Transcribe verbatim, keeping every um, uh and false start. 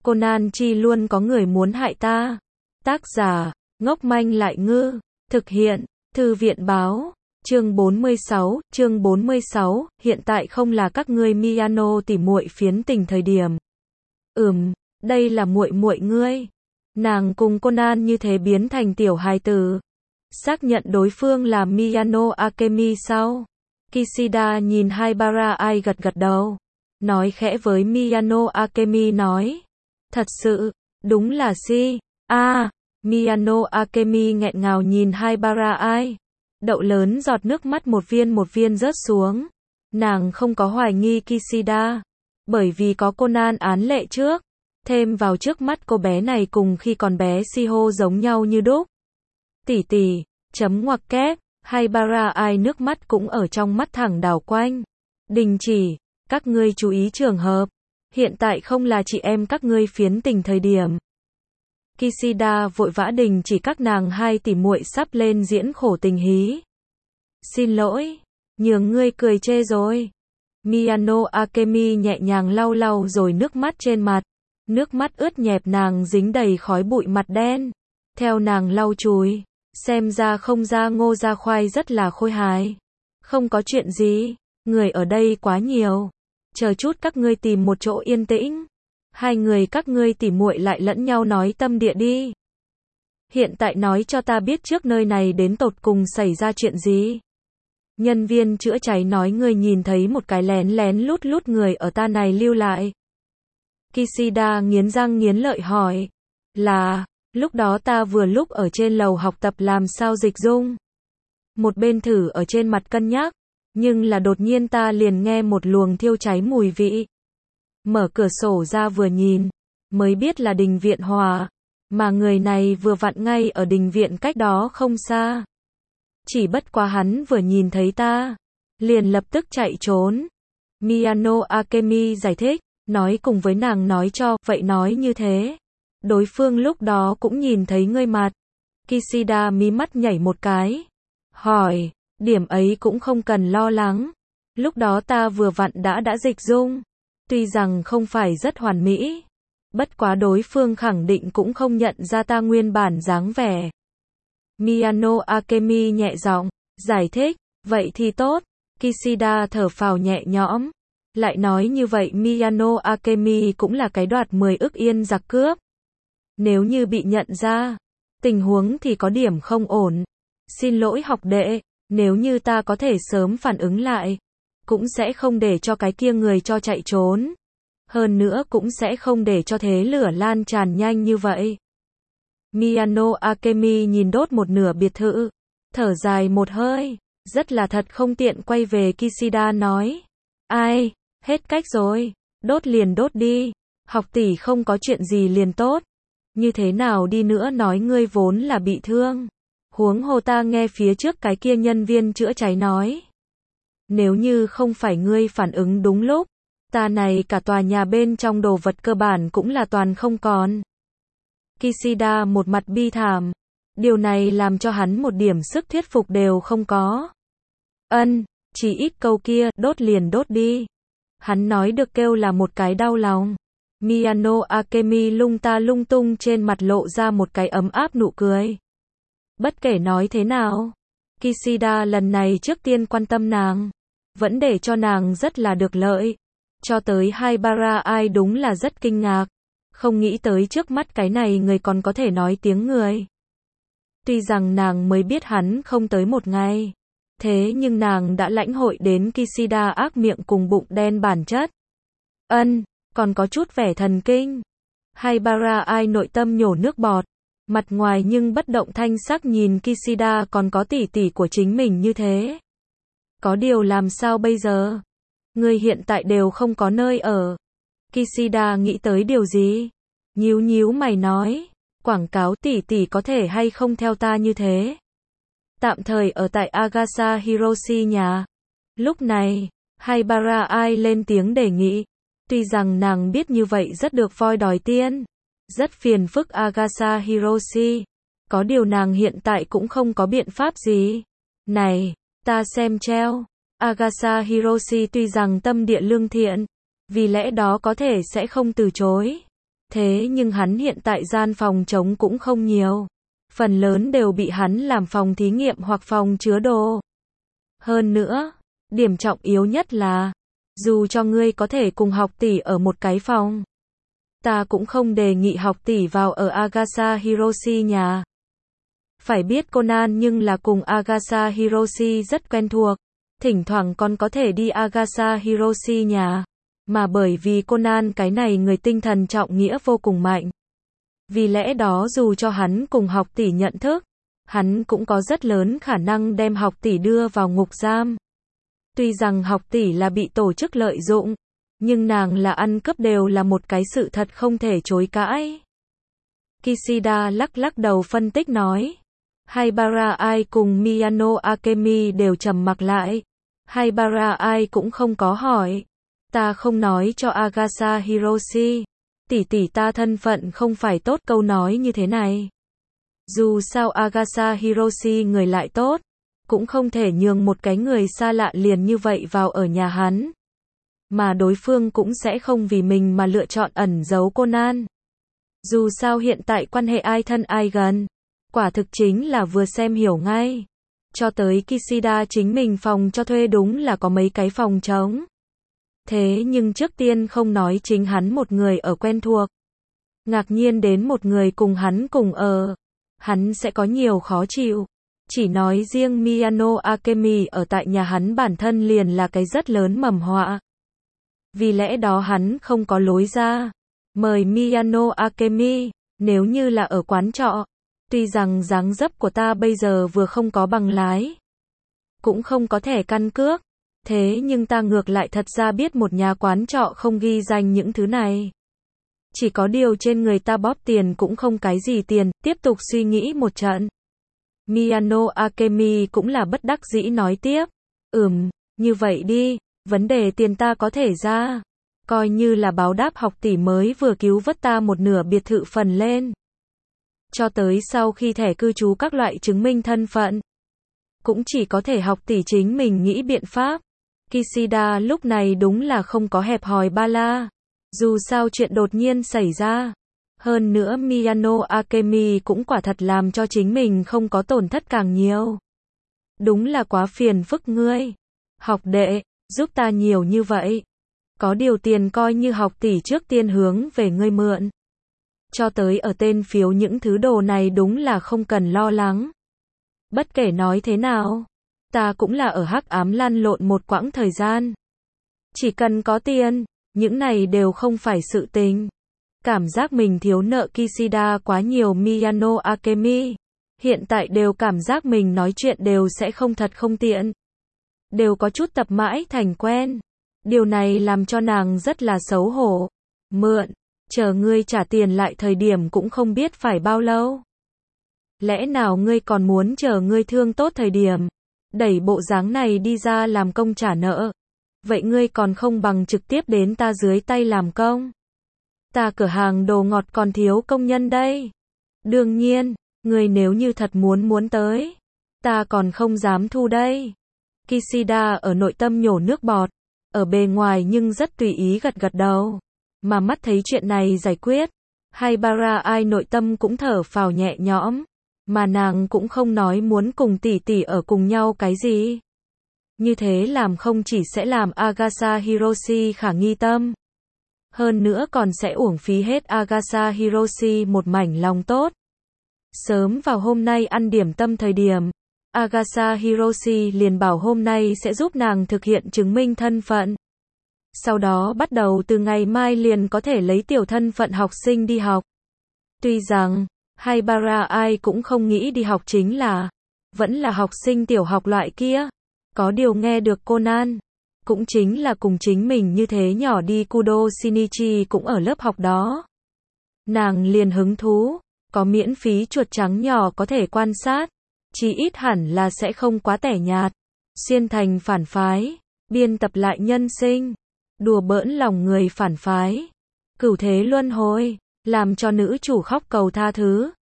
Conan chi luôn có người muốn hại ta. Tác giả, ngốc manh lại ngư. Thực hiện, Thư viện báo. Chương bốn mươi sáu, chương bốn mươi sáu, hiện tại không là các ngươi Miyano tỉ muội phiến tình thời điểm. Ừm, đây là muội muội ngươi. Nàng cùng Conan như thế biến thành tiểu hài tử. Xác nhận đối phương là Miyano Akemi sau. Kishida nhìn Haibara Ai gật gật đầu. Nói khẽ với Miyano Akemi nói. Thật sự, đúng là si. A, Miyano Akemi nghẹn ngào nhìn Haibara Ai. Đậu lớn giọt nước mắt một viên một viên rớt xuống. Nàng không có hoài nghi Kishida. Bởi vì có Conan án lệ trước. Thêm vào trước mắt cô bé này cùng khi còn bé Shiho giống nhau như đúc. Tỷ tỷ, chấm ngoặc kép, Haibara Ai nước mắt cũng ở trong mắt thẳng đảo quanh. Đình chỉ, các ngươi chú ý trường hợp. Hiện tại không là chị em các ngươi phiến tình thời điểm. Kishida vội vã đình chỉ các nàng hai tỷ muội sắp lên diễn khổ tình hí. Xin lỗi, nhường ngươi cười chê rồi. Miyano Akemi nhẹ nhàng lau lau rồi nước mắt trên mặt. Nước mắt ướt nhẹp nàng dính đầy khói bụi mặt đen. Theo nàng lau chùi, xem ra không ra ngô ra khoai rất là khôi hài. Không có chuyện gì, người ở đây quá nhiều. Chờ chút các ngươi tìm một chỗ yên tĩnh. Hai người các ngươi tỉ muội lại lẫn nhau nói tâm địa đi. Hiện tại nói cho ta biết trước nơi này đến tột cùng xảy ra chuyện gì. Nhân viên chữa cháy nói ngươi nhìn thấy một cái lén lén lút lút người ở ta này lưu lại. Kishida nghiến răng nghiến lợi hỏi. Là, lúc đó ta vừa lúc ở trên lầu học tập làm sao dịch dung. Một bên thử ở trên mặt cân nhắc. Nhưng là đột nhiên ta liền nghe một luồng thiêu cháy mùi vị. Mở cửa sổ ra vừa nhìn, mới biết là đình viện Hòa, mà người này vừa vặn ngay ở đình viện cách đó không xa. Chỉ bất quá hắn vừa nhìn thấy ta, liền lập tức chạy trốn. Miyano Akemi giải thích, nói cùng với nàng nói cho, vậy nói như thế. Đối phương lúc đó cũng nhìn thấy ngươi mặt. Kishida mí mắt nhảy một cái. Hỏi, điểm ấy cũng không cần lo lắng. Lúc đó ta vừa vặn đã đã dịch dung. Tuy rằng không phải rất hoàn mỹ. Bất quá đối phương khẳng định cũng không nhận ra ta nguyên bản dáng vẻ. Miyano Akemi nhẹ giọng, giải thích, vậy thì tốt. Kishida thở phào nhẹ nhõm. Lại nói như vậy Miyano Akemi cũng là cái đoạt mười ức yên giặc cướp. Nếu như bị nhận ra, tình huống thì có điểm không ổn. Xin lỗi học đệ, nếu như ta có thể sớm phản ứng lại, cũng sẽ không để cho cái kia người cho chạy trốn. Hơn nữa cũng sẽ không để cho thế lửa lan tràn nhanh như vậy. Miyano Akemi nhìn đốt một nửa biệt thự, thở dài một hơi, rất là thật không tiện quay về Kishida nói. Ai, hết cách rồi, đốt liền đốt đi, học tỷ không có chuyện gì liền tốt. Như thế nào đi nữa nói ngươi vốn là bị thương. Huống hồ ta nghe phía trước cái kia nhân viên chữa cháy nói. Nếu như không phải ngươi phản ứng đúng lúc, ta này cả tòa nhà bên trong đồ vật cơ bản cũng là toàn không còn. Kishida một mặt bi thảm. Điều này làm cho hắn một điểm sức thuyết phục đều không có. Ân, chỉ ít câu kia, đốt liền đốt đi. Hắn nói được kêu là một cái đau lòng. Miyano Akemi lung ta lung tung trên mặt lộ ra một cái ấm áp nụ cười. Bất kể nói thế nào, Kishida lần này trước tiên quan tâm nàng, vẫn để cho nàng rất là được lợi. Cho tới Haibara Ai đúng là rất kinh ngạc, không nghĩ tới trước mắt cái này người còn có thể nói tiếng người. Tuy rằng nàng mới biết hắn không tới một ngày, thế nhưng nàng đã lãnh hội đến Kishida ác miệng cùng bụng đen bản chất. Ân, còn có chút vẻ thần kinh. Haibara Ai nội tâm nhổ nước bọt, mặt ngoài nhưng bất động thanh sắc nhìn Kishida còn có tỷ tỷ của chính mình như thế. Có điều làm sao bây giờ? Người hiện tại đều không có nơi ở. Kishida nghĩ tới điều gì? Nhíu nhíu mày nói, quảng cáo tỷ tỷ có thể hay không theo ta như thế? Tạm thời ở tại Agasa Hiroshi nhà. Lúc này, Haibara Ai lên tiếng đề nghị. Tuy rằng nàng biết như vậy rất được voi đòi tiên. Rất phiền phức Agasa Hiroshi. Có điều nàng hiện tại cũng không có biện pháp gì. Này, ta xem treo. Agasa Hiroshi tuy rằng tâm địa lương thiện, vì lẽ đó có thể sẽ không từ chối. Thế nhưng hắn hiện tại gian phòng trống cũng không nhiều. Phần lớn đều bị hắn làm phòng thí nghiệm hoặc phòng chứa đồ. Hơn nữa, điểm trọng yếu nhất là, dù cho ngươi có thể cùng học tỷ ở một cái phòng, ta cũng không đề nghị học tỷ vào ở Agatha Hiroshi nhà. Phải biết Conan nhưng là cùng Agatha Hiroshi rất quen thuộc, thỉnh thoảng còn có thể đi Agatha Hiroshi nhà, mà bởi vì Conan cái này người tinh thần trọng nghĩa vô cùng mạnh. Vì lẽ đó dù cho hắn cùng học tỷ nhận thức, hắn cũng có rất lớn khả năng đem học tỷ đưa vào ngục giam. Tuy rằng học tỷ là bị tổ chức lợi dụng, nhưng nàng là ăn cướp đều là một cái sự thật không thể chối cãi. Kishida lắc lắc đầu phân tích nói. Haibara ai cùng Miyano Akemi đều trầm mặc lại. Haibara ai cũng không có hỏi. Ta không nói cho Agatha Hiroshi. Tỷ tỷ ta thân phận không phải tốt câu nói như thế này. Dù sao Agatha Hiroshi người lại tốt, cũng không thể nhường một cái người xa lạ liền như vậy vào ở nhà hắn. Mà đối phương cũng sẽ không vì mình mà lựa chọn ẩn giấu Conan. Dù sao hiện tại quan hệ ai thân ai gần, quả thực chính là vừa xem hiểu ngay. Cho tới Kishida chính mình phòng cho thuê đúng là có mấy cái phòng trống. Thế nhưng trước tiên không nói chính hắn một người ở quen thuộc. Ngạc nhiên đến một người cùng hắn cùng ở. Hắn sẽ có nhiều khó chịu. Chỉ nói riêng Miyano Akemi ở tại nhà hắn bản thân liền là cái rất lớn mầm họa. Vì lẽ đó hắn không có lối ra. Mời Miyano Akemi, nếu như là ở quán trọ. Tuy rằng dáng dấp của ta bây giờ vừa không có bằng lái, cũng không có thẻ căn cước. Thế nhưng ta ngược lại thật ra biết một nhà quán trọ không ghi danh những thứ này. Chỉ có điều trên người ta bóp tiền cũng không cái gì tiền, tiếp tục suy nghĩ một trận. Miyano Akemi cũng là bất đắc dĩ nói tiếp. Ừm, như vậy đi, vấn đề tiền ta có thể ra. Coi như là báo đáp học tỷ mới vừa cứu vớt ta một nửa biệt thự phần lên. Cho tới sau khi thẻ cư trú các loại chứng minh thân phận, cũng chỉ có thể học tỷ chính mình nghĩ biện pháp. Kishida lúc này đúng là không có hẹp hòi ba la. Dù sao chuyện đột nhiên xảy ra. Hơn nữa Miyano Akemi cũng quả thật làm cho chính mình không có tổn thất càng nhiều. Đúng là quá phiền phức ngươi. Học đệ, giúp ta nhiều như vậy. Có điều tiền coi như học tỷ trước tiên hướng về ngươi mượn. Cho tới ở tên phiếu những thứ đồ này đúng là không cần lo lắng. Bất kể nói thế nào, ta cũng là ở hắc ám lăn lộn một quãng thời gian. Chỉ cần có tiền, những này đều không phải sự tình. Cảm giác mình thiếu nợ Kishida quá nhiều. Miyano Akemi hiện tại đều cảm giác mình nói chuyện đều sẽ không thật không tiện. Đều có chút tập mãi thành quen. Điều này làm cho nàng rất là xấu hổ. Mượn, chờ ngươi trả tiền lại thời điểm cũng không biết phải bao lâu. Lẽ nào ngươi còn muốn chờ ngươi thương tốt thời điểm, đẩy bộ dáng này đi ra làm công trả nợ? Vậy ngươi còn không bằng trực tiếp đến ta dưới tay làm công. Ta cửa hàng đồ ngọt còn thiếu công nhân đây. Đương nhiên, ngươi nếu như thật muốn muốn tới, ta còn không dám thu đây. Kishida ở nội tâm nhổ nước bọt, ở bề ngoài nhưng rất tùy ý gật gật đầu. Mà mắt thấy chuyện này giải quyết, Haibara ai nội tâm cũng thở phào nhẹ nhõm. Mà nàng cũng không nói muốn cùng tỷ tỷ ở cùng nhau cái gì. Như thế làm không chỉ sẽ làm Agatha Hiroshi khả nghi tâm. Hơn nữa còn sẽ uổng phí hết Agatha Hiroshi một mảnh lòng tốt. Sớm vào hôm nay ăn điểm tâm thời điểm, Agatha Hiroshi liền bảo hôm nay sẽ giúp nàng thực hiện chứng minh thân phận. Sau đó bắt đầu từ ngày mai liền có thể lấy tiểu thân phận học sinh đi học. Tuy rằng, Haibara ai cũng không nghĩ đi học chính là, vẫn là học sinh tiểu học loại kia. Có điều nghe được Conan, cũng chính là cùng chính mình như thế nhỏ đi Kudo Shinichi cũng ở lớp học đó. Nàng liền hứng thú, có miễn phí chuột trắng nhỏ có thể quan sát, chỉ ít hẳn là sẽ không quá tẻ nhạt. Xuyên thành phản phái, biên tập lại nhân sinh, đùa bỡn lòng người phản phái, cửu thế luân hồi, làm cho nữ chủ khóc cầu tha thứ.